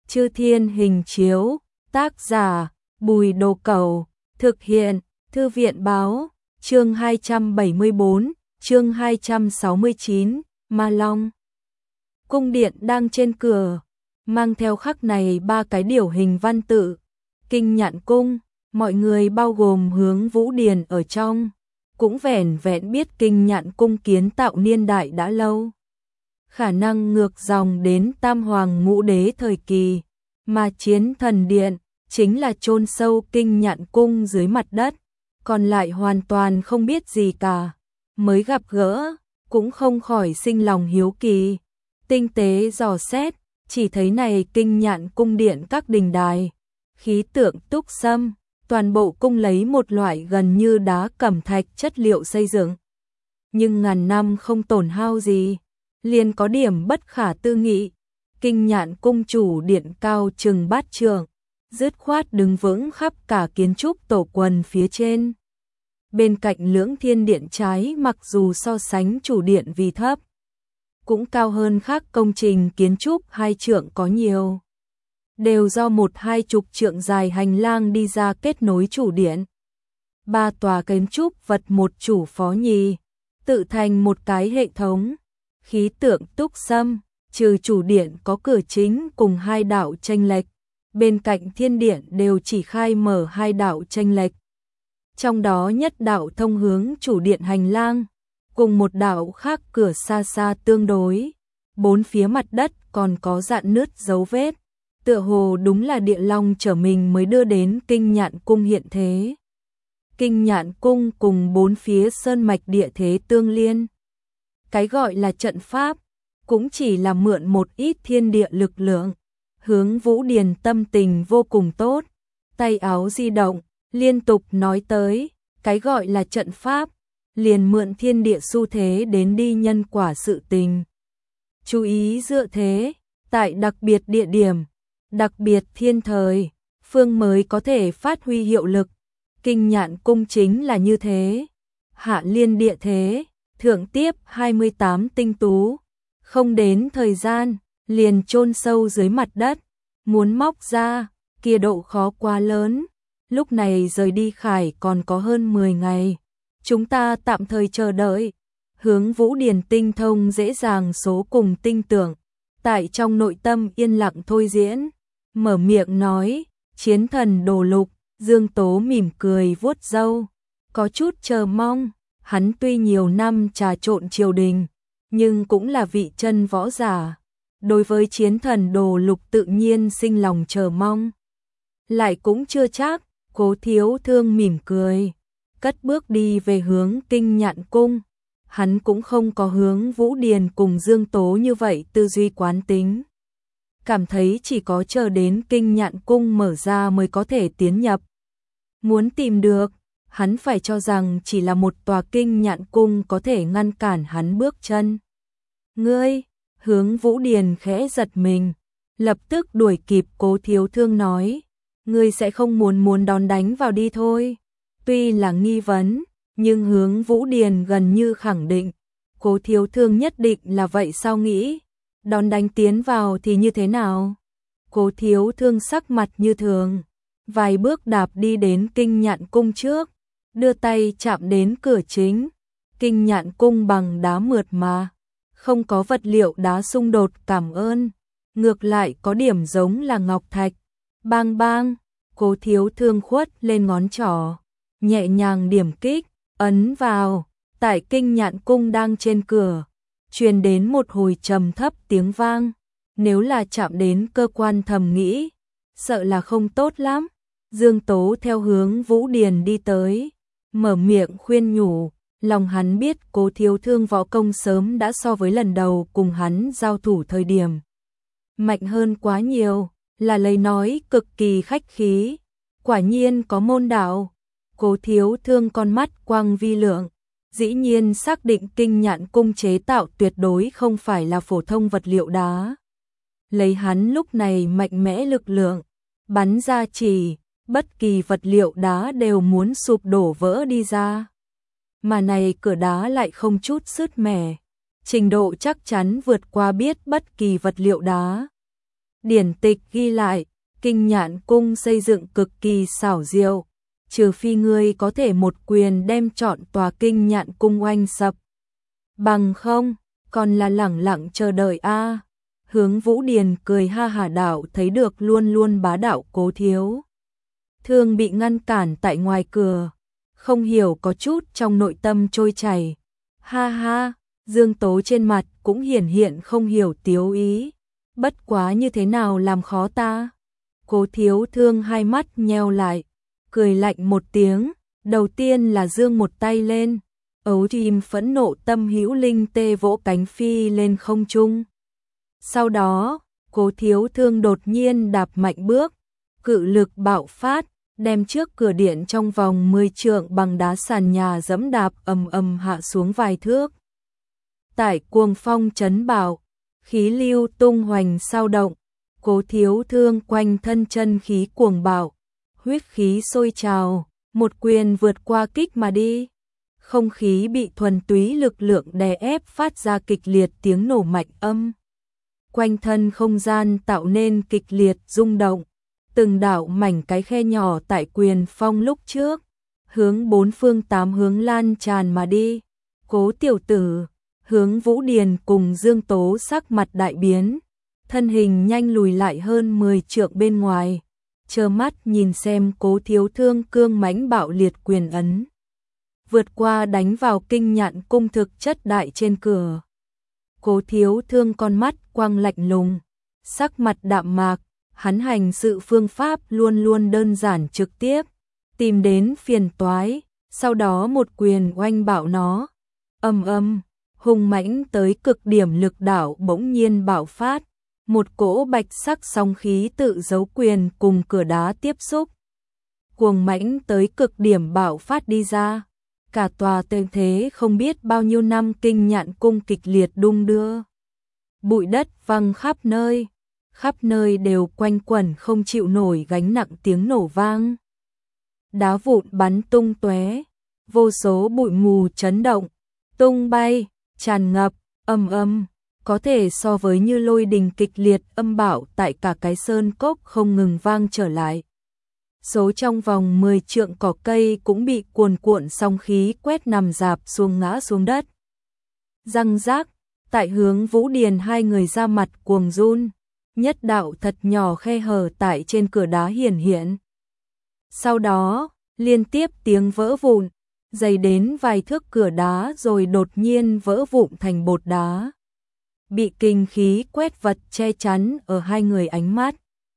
Chư Thiên Hình Chiếu, tác giả Bùi Đồ Cẩu, thực hiện Thư viện Báo, chương 274, chương 269, Ma Long. Cung điện đang trên cửa, mang theo khắc này 3 cái điểu hình văn tự, Kinh Nhạn Cung, mọi người bao gồm Hướng Vũ Điền ở trong, cũng vẻn vẹn biết Kinh Nhạn Cung kiến tạo niên đại đã lâu. Khả năng ngược dòng đến Tam Hoàng Ngũ Đế thời kỳ, mà Chiến Thần Điện chính là chôn sâu Kinh Nhạn Cung dưới mặt đất, còn lại hoàn toàn không biết gì cả. Mới gặp gỡ, cũng không khỏi sinh lòng hiếu kỳ. Tinh tế dò xét, chỉ thấy này Kinh Nhạn Cung điện các đình đài, khí tượng túc xâm, toàn bộ cung lấy một loại gần như đá cẩm thạch chất liệu xây dựng. Nhưng ngàn năm không tổn hao gì, liền có điểm bất khả tư nghị. Kinh Nhạn Cung chủ điện cao chừng bát trượng, dứt khoát đứng vững khắp cả kiến trúc tổ quần phía trên. Bên cạnh Lưỡng Thiên Điện trái mặc dù so sánh chủ điện vì thấp, cũng cao hơn khác công trình kiến trúc 2 trượng có nhiều. Đều do 1-2 trượng dài hành lang đi ra kết nối chủ điện. 3 tòa kiến trúc vật một chủ phó nhì, tự thành một cái hệ thống. Khí tượng túc xâm, trừ chủ điện có cửa chính cùng 2 đạo chênh lệch, bên cạnh thiên điện đều chỉ khai mở 2 đạo chênh lệch. Trong đó nhất đạo thông hướng chủ điện hành lang, cùng một đạo khác cửa xa xa tương đối. 4 phía mặt đất còn có rạn nứt dấu vết, tựa hồ đúng là địa long trở mình mới đưa đến Kinh Nhạn Cung hiện thế. Kinh Nhạn Cung cùng 4 phía sơn mạch địa thế tương liên. Cái gọi là trận pháp, cũng chỉ là mượn một ít thiên địa lực lượng. Hướng Vũ Điền tâm tình vô cùng tốt, tay áo di động, liên tục nói tới, cái gọi là trận pháp, liền mượn thiên địa xu thế đến đi nhân quả sự tình. Chú ý dựa thế, tại đặc biệt địa điểm, đặc biệt thiên thời, phương mới có thể phát huy hiệu lực. Kinh Nhạn Cung chính là như thế. Hạ liên địa thế, thượng tiếp 28 tinh tú, không đến thời gian, liền chôn sâu dưới mặt đất, muốn móc ra, kia độ khó quá lớn. Lúc này rời đi Khải còn có hơn 10 ngày, chúng ta tạm thời chờ đợi. Hướng Vũ Điền tinh thông dễ dàng số cùng tinh tưởng, tại trong nội tâm yên lặng thôi diễn, mở miệng nói, Chiến Thần Đồ Lục. Dương Tố mỉm cười vuốt râu, có chút chờ mong. Hắn tuy nhiều năm trà trộn triều đình, nhưng cũng là vị chân võ giả. Đối với Chiến Thần Đồ Lục tự nhiên sinh lòng chờ mong. Lại cũng chưa chắc. Cố Thiếu Thương mỉm cười, cất bước đi về hướng Kinh Nhạn Cung. Hắn cũng không có hướng Vũ Điền cùng Dương Tố như vậy tư duy quán tính. Cảm thấy chỉ có chờ đến Kinh Nhạn Cung mở ra mới có thể tiến nhập. Muốn tìm được, hắn phải cho rằng chỉ là một tòa Kinh Nhạn Cung có thể ngăn cản hắn bước chân. Ngươi, hướng Vũ Điền khẽ giật mình, lập tức đuổi kịp Cố Thiếu Thương nói. Ngươi sẽ không muốn đón đánh vào đi thôi. Tuy là nghi vấn, nhưng hướng Vũ Điền gần như khẳng định. Cố Thiếu Thương nhất định là vậy sao nghĩ? Đón đánh tiến vào thì như thế nào? Cố Thiếu Thương sắc mặt như thường, vài bước đạp đi đến Kinh Nhạn Cung trước, đưa tay chạm đến cửa chính. Kinh Nhạn Cung bằng đá mượt mà, không có vật liệu đá xung đột cảm ơn, ngược lại có điểm giống là ngọc thạch. Bang bang, Cố Thiếu Thương khuất lên ngón trỏ, nhẹ nhàng điểm kích, ấn vào. Tại Kinh Nhạn Cung đang trên cửa, truyền đến một hồi trầm thấp tiếng vang. Nếu là chạm đến cơ quan thầm nghĩ, sợ là không tốt lắm. Dương Tố theo hướng Vũ Điền đi tới, mở miệng khuyên nhủ. Lòng hắn biết Cố Thiếu Thương võ công sớm đã so với lần đầu cùng hắn giao thủ thời điểm mạnh hơn quá nhiều, là lời nói cực kỳ khách khí. Quả nhiên có môn đạo. Cố Thiếu Thương con mắt quang vi lượng, dĩ nhiên xác định Kinh Nhạn Cung chế tạo tuyệt đối không phải là phổ thông vật liệu đá. Lấy hắn lúc này mạnh mẽ lực lượng, bắn ra chỉ, bất kỳ vật liệu đá đều muốn sụp đổ vỡ đi ra. Mà này cửa đá lại không chút sứt mẻ, trình độ chắc chắn vượt qua biết bất kỳ vật liệu đá. Điển tịch ghi lại, Kinh Nhạn Cung xây dựng cực kỳ xảo diệu, trừ phi ngươi có thể một quyền đem trọn tòa Kinh Nhạn Cung oanh sập. Bằng không, còn là lẳng lặng chờ đợi a. Hướng Vũ Điền cười ha hả, đạo thấy được luôn luôn bá đạo Cố Thiếu Thương bị ngăn cản tại ngoài cửa, không hiểu có chút trong nội tâm trôi chảy. Ha ha, Dương Tố trên mặt cũng hiển hiện không hiểu tiếu ý. Bất quá như thế nào làm khó ta? Cố Thiếu Thương hai mắt nheo lại, cười lạnh một tiếng, đầu tiên là giương một tay lên, ấu chim phẫn nộ tâm hữu linh tê vỗ cánh phi lên không trung. Sau đó, Cố Thiếu Thương đột nhiên đạp mạnh bước, cự lực bạo phát, đem trước cửa điện trong vòng 10 trượng bằng đá sàn nhà dẫm đạp ầm ầm hạ xuống vài thước. Tại cuồng phong chấn bạo, khí lưu tung hoành sao động, Cố Thiếu Thương quanh thân chân khí cuồng bạo, huyết khí sôi trào, một quyền vượt qua kích mà đi. Không khí bị thuần túy lực lượng đè ép phát ra kịch liệt tiếng nổ mạnh âm. Quanh thân không gian tạo nên kịch liệt rung động, từng đạo mảnh cái khe nhỏ tại quyền phong lúc trước, hướng bốn phương tám hướng lan tràn mà đi. Cố tiểu tử, Hướng Vũ Điền cùng Dương Tố sắc mặt đại biến, thân hình nhanh lùi lại hơn 10 trượng bên ngoài, trơ mắt nhìn xem Cố Thiếu Thương cương mãnh bạo liệt quyền ấn vượt qua đánh vào Kinh Nhạn Cung thực chất đại trên cửa. Cố Thiếu Thương con mắt quang lạnh lùng, sắc mặt đạm mạc, hắn hành sự phương pháp luôn luôn đơn giản trực tiếp, tìm đến phiền toái, sau đó một quyền oanh bạo nó. Ầm ầm, hùng mãnh tới cực điểm lực đạo bỗng nhiên bạo phát, một cỗ bạch sắc sóng khí tự giấu quyền cùng cửa đá tiếp xúc. Cuồng mãnh tới cực điểm bạo phát đi ra, cả tòa tường thế không biết bao nhiêu năm Kinh Nhạn Cung kịch liệt đung đưa. Bụi đất văng khắp nơi đều quanh quẩn không chịu nổi gánh nặng tiếng nổ vang. Đá vụn bắn tung tóe, vô số bụi mù chấn động, tung bay, tràn ngập, ầm ầm, có thể so với như lôi đình kịch liệt âm bạo tại cả cái sơn cốc không ngừng vang trở lại. Số trong vòng 10 trượng cỏ cây cũng bị cuồn cuộn sóng khí quét nằm rạp xuống ngã xuống đất. Răng rác, tại Hướng Vũ Điền hai người ra mặt cuồng run, nhất đạo thật nhỏ khe hở tại trên cửa đá hiển hiện. Sau đó, liên tiếp tiếng vỡ vụn, dày đến vài thước cửa đá rồi đột nhiên vỡ vụn thành bột đá. Bị kinh khí quét vật che chắn ở hai người ánh mắt.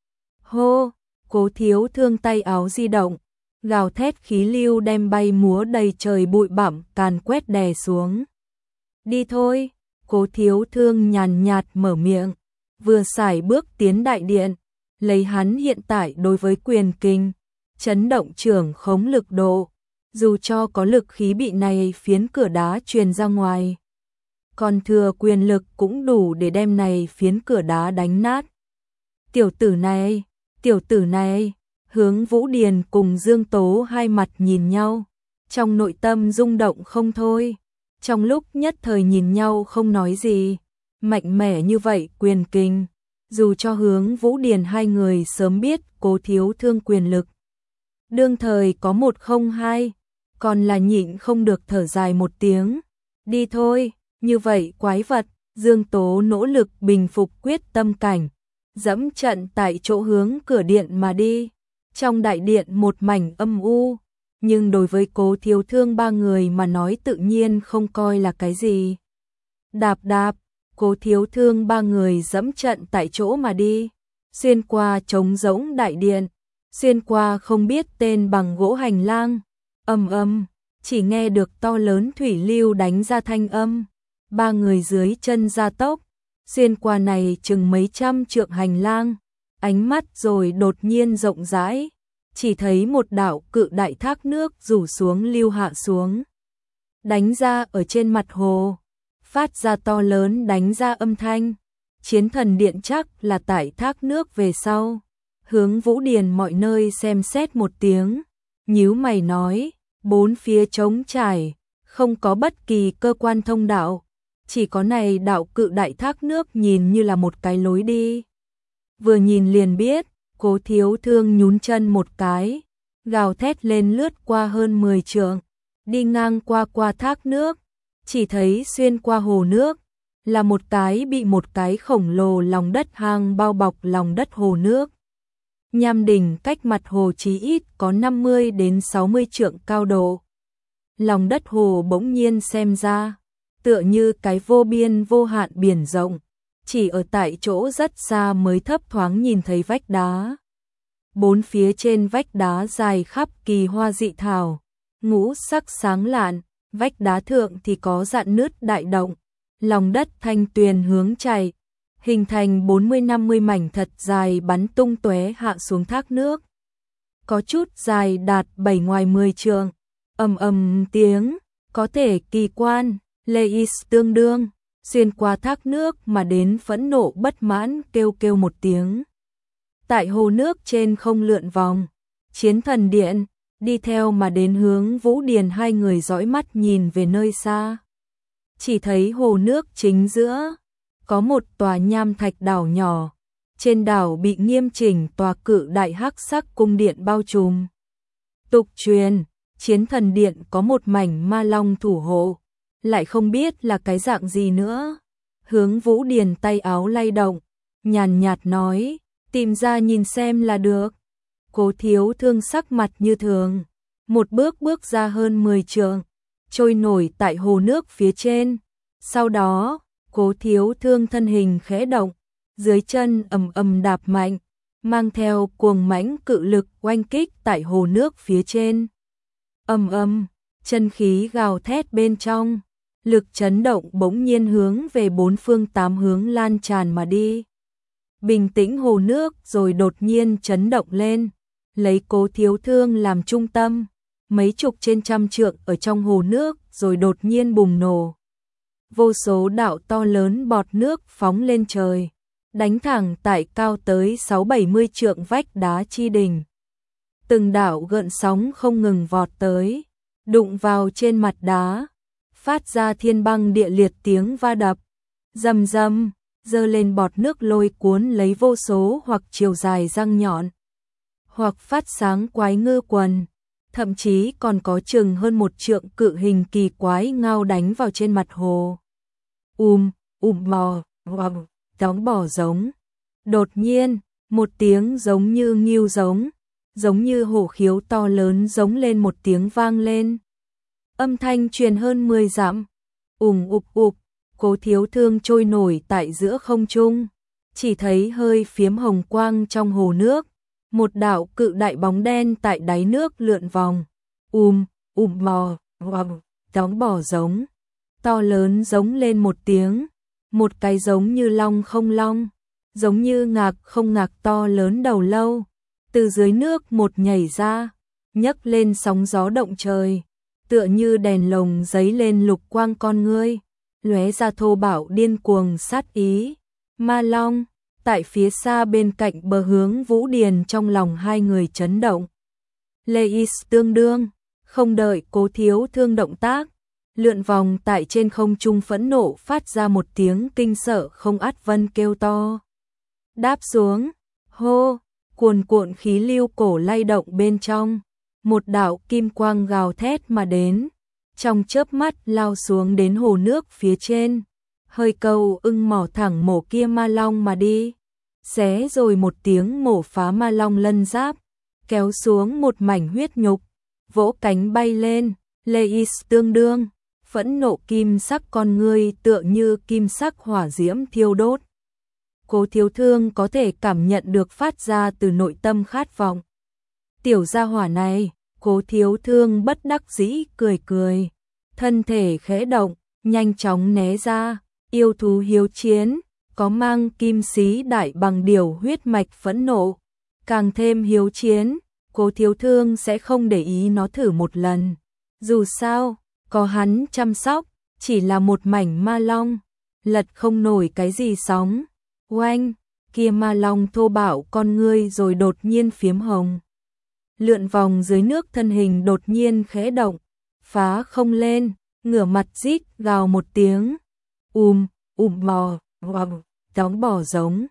Hô! Cố Thiếu Thương tay áo di động, gào thét khí lưu đem bay múa đầy trời bụi bặm càn quét đè xuống. Đi thôi, Cố Thiếu Thương nhàn nhạt mở miệng, vừa sải bước tiến đại điện, lấy hắn hiện tại đối với quyền kinh, chấn động trưởng khống lực độ, dù cho có lực khí bị này phiến cửa đá truyền ra ngoài, còn thừa quyền lực cũng đủ để đem này phiến cửa đá đánh nát. Tiểu tử này, Hướng Vũ Điền cùng Dương Tố hai mặt nhìn nhau, trong nội tâm rung động không thôi, trong lúc nhất thời nhìn nhau không nói gì, mạnh mẽ như vậy quyền kinh, dù cho Hướng Vũ Điền hai người sớm biết Cố Thiếu Thương quyền lực. Đương thời có 102, còn là nhịn không được thở dài một tiếng, đi thôi, như vậy quái vật, Dương Tố nỗ lực bình phục quyết tâm cảnh. Dẫm trận tại chỗ hướng cửa điện mà đi. Trong đại điện một mảnh âm u, nhưng đối với Cố Thiếu Thương ba người mà nói tự nhiên không coi là cái gì. Đạp đạp, Cố Thiếu Thương ba người dẫm trận tại chỗ mà đi, xuyên qua trống rỗng đại điện, xuyên qua không biết tên bằng gỗ hành lang. Ầm ầm, chỉ nghe được to lớn thủy lưu đánh ra thanh âm. Ba người dưới chân gia tốc, xuyên qua này chừng mấy trăm trượng hành lang, ánh mắt rồi đột nhiên rộng rãi, chỉ thấy một đạo cự đại thác nước rủ xuống lưu hạ xuống, đánh ra ở trên mặt hồ, phát ra to lớn đánh ra âm thanh. Chiến thần điện chắc là tại thác nước về sau. Hướng Vũ Điền mọi nơi xem xét một tiếng, nhíu mày nói, bốn phía trống trải, không có bất kỳ cơ quan thông đạo, chỉ có này đạo cự đại thác nước nhìn như là một cái lối đi. vừa nhìn liền biết, Cố Thiếu Thương nhún chân một cái, gào thét lên lướt qua hơn 10 trượng, đi ngang qua thác nước, chỉ thấy xuyên qua hồ nước, là một cái bị một cái khổng lồ lòng đất hang bao bọc lòng đất hồ nước. Nham đỉnh cách mặt hồ chí ít có 50 đến 60 trượng cao độ. Lòng đất hồ bỗng nhiên xem ra, tựa như cái vô biên vô hạn biển rộng, chỉ ở tại chỗ rất xa mới thấp thoáng nhìn thấy vách đá. Bốn phía trên vách đá dài khắp kỳ hoa dị thảo, ngũ sắc sáng lạn, vách đá thượng thì có rạn nứt đại động, lòng đất thanh tuyền hướng chảy, hình thành 40-50 mảnh thật dài bắn tung tóe hạ xuống thác nước. Có chút dài đạt 7 ngoài 10 trượng, ầm ầm tiếng, có thể kỳ quan, Leis tương đương, xuyên qua thác nước mà đến phẫn nộ bất mãn kêu một tiếng. Tại hồ nước trên không lượn vòng, Chiến Thần Điện, đi theo mà đến hướng Vũ Điền hai người dõi mắt nhìn về nơi xa. Chỉ thấy hồ nước chính giữa, có một tòa nham thạch đảo nhỏ, trên đảo bị nghiêm chỉnh tòa cự đại hắc sắc cung điện bao trùm. Tục truyền, Chiến Thần Điện có một mảnh ma long thủ hộ, lại không biết là cái dạng gì nữa. Hướng Vũ Điền tay áo lay động, nhàn nhạt nói, tìm ra nhìn xem là được. Cố Thiếu Thương sắc mặt như thường, một bước ra hơn 10 trượng, trôi nổi tại hồ nước phía trên. Sau đó, Cố Thiếu Thương thân hình khẽ động, dưới chân ầm đạp mạnh, mang theo cuồng mãnh cự lực oanh kích tại hồ nước phía trên. Ầm, chân khí gào thét bên trong, lực chấn động bỗng nhiên hướng về bốn phương tám hướng lan tràn mà đi. Bình tĩnh hồ nước rồi đột nhiên chấn động lên, lấy Cố Thiếu Thương làm trung tâm, mấy chục trên trăm trượng ở trong hồ nước rồi đột nhiên bùng nổ. Vô số đạo to lớn bọt nước phóng lên trời, đánh thẳng tại cao tới 6-70 trượng vách đá chi đỉnh. Từng đạo gợn sóng không ngừng vọt tới, đụng vào trên mặt đá, phát ra thiên băng địa liệt tiếng va đập. Rầm rầm, dơ lên bọt nước lôi cuốn lấy vô số hoặc chiều dài răng nhọn, hoặc phát sáng quái ngư quần, thậm chí còn có chừng hơn 1 trượng cự hình kỳ quái ngao đánh vào trên mặt hồ. Bò, đóng bò giống. Đột nhiên, một tiếng giống như ngưu giống như hổ khiếu to lớn giống lên một tiếng vang lên. Âm thanh truyền hơn 10 dặm. Cố Thiếu Thương trôi nổi tại giữa không trung, chỉ thấy hơi phiếm hồng quang trong hồ nước, một đạo cự đại bóng đen tại đáy nước lượn vòng. Bò, đóng bò giống. To lớn giống lên một tiếng, một cái giống như long không long, giống như ngạc không ngạc to lớn đầu lâu, từ dưới nước một nhảy ra, nhấc lên sóng gió động trời, tựa như đèn lồng giấy lên lục quang con ngươi, lóe ra thô bạo điên cuồng sát ý. Ma long, tại phía xa bên cạnh bờ hướng Vũ Điền trong lòng hai người chấn động. Leis tương đương, không đợi Cố Thiếu Thương động tác, lượn vòng tại trên không trung phẫn nộ phát ra một tiếng kinh sợ không át vân kêu to. Đáp xuống, hô, cuồn cuộn khí lưu cổ lay động bên trong, một đạo kim quang gào thét mà đến, trong chớp mắt lao xuống đến hồ nước phía trên, hơi câu ưng mỏ thẳng mổ kia ma long mà đi, xé rồi một tiếng mổ phá ma long lân giáp, kéo xuống một mảnh huyết nhục, vỗ cánh bay lên. Leis tương đương, phẫn nộ kim sắc con ngươi tựa như kim sắc hỏa diễm thiêu đốt. Cố Thiếu Thương có thể cảm nhận được phát ra từ nội tâm khát vọng. Tiểu gia hỏa này, Cố Thiếu Thương bất đắc dĩ cười, thân thể khẽ động, nhanh chóng né ra. Yêu thú hiếu chiến, có mang kim xí đại bằng điều huyết mạch phẫn nộ, càng thêm hiếu chiến, Cố Thiếu Thương sẽ không để ý nó thử một lần. Dù sao, có hắn chăm sóc, chỉ là một mảnh ma long, lật không nổi cái gì sóng. Oanh, kia ma long thô bạo con ngươi rồi đột nhiên phiếm hồng. Lượn vòng dưới nước thân hình đột nhiên khẽ động, phá không lên, ngửa mặt rít gào một tiếng. Bò, đóng bò giống.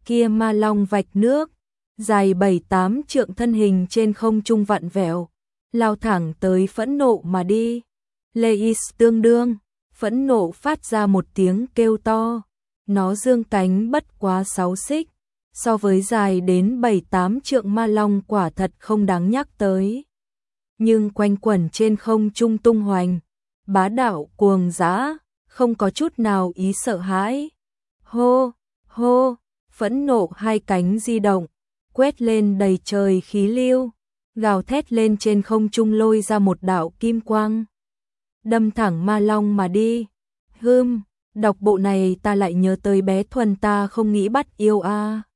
kia ma long vạch nước, dài 7-8 trượng thân hình trên không trung vặn vẹo, lao thẳng tới phẫn nộ mà đi. Leis tương đương, phẫn nộ phát ra một tiếng kêu to, nó dương cánh bất quá 6 xích, so với dài đến 7-8 trượng ma long quả thật không đáng nhắc tới. Nhưng quanh quẩn trên không trung tung hoành, bá đạo cuồng dã, không có chút nào ý sợ hãi. Hô, hô, phẫn nộ hai cánh di động, quét lên đầy trời khí lưu, gào thét lên trên không trung lôi ra một đạo kim quang, đâm thẳng ma long mà đi. Đọc bộ này ta lại nhớ tới bé Thuần ta không nghĩ bắt yêu a.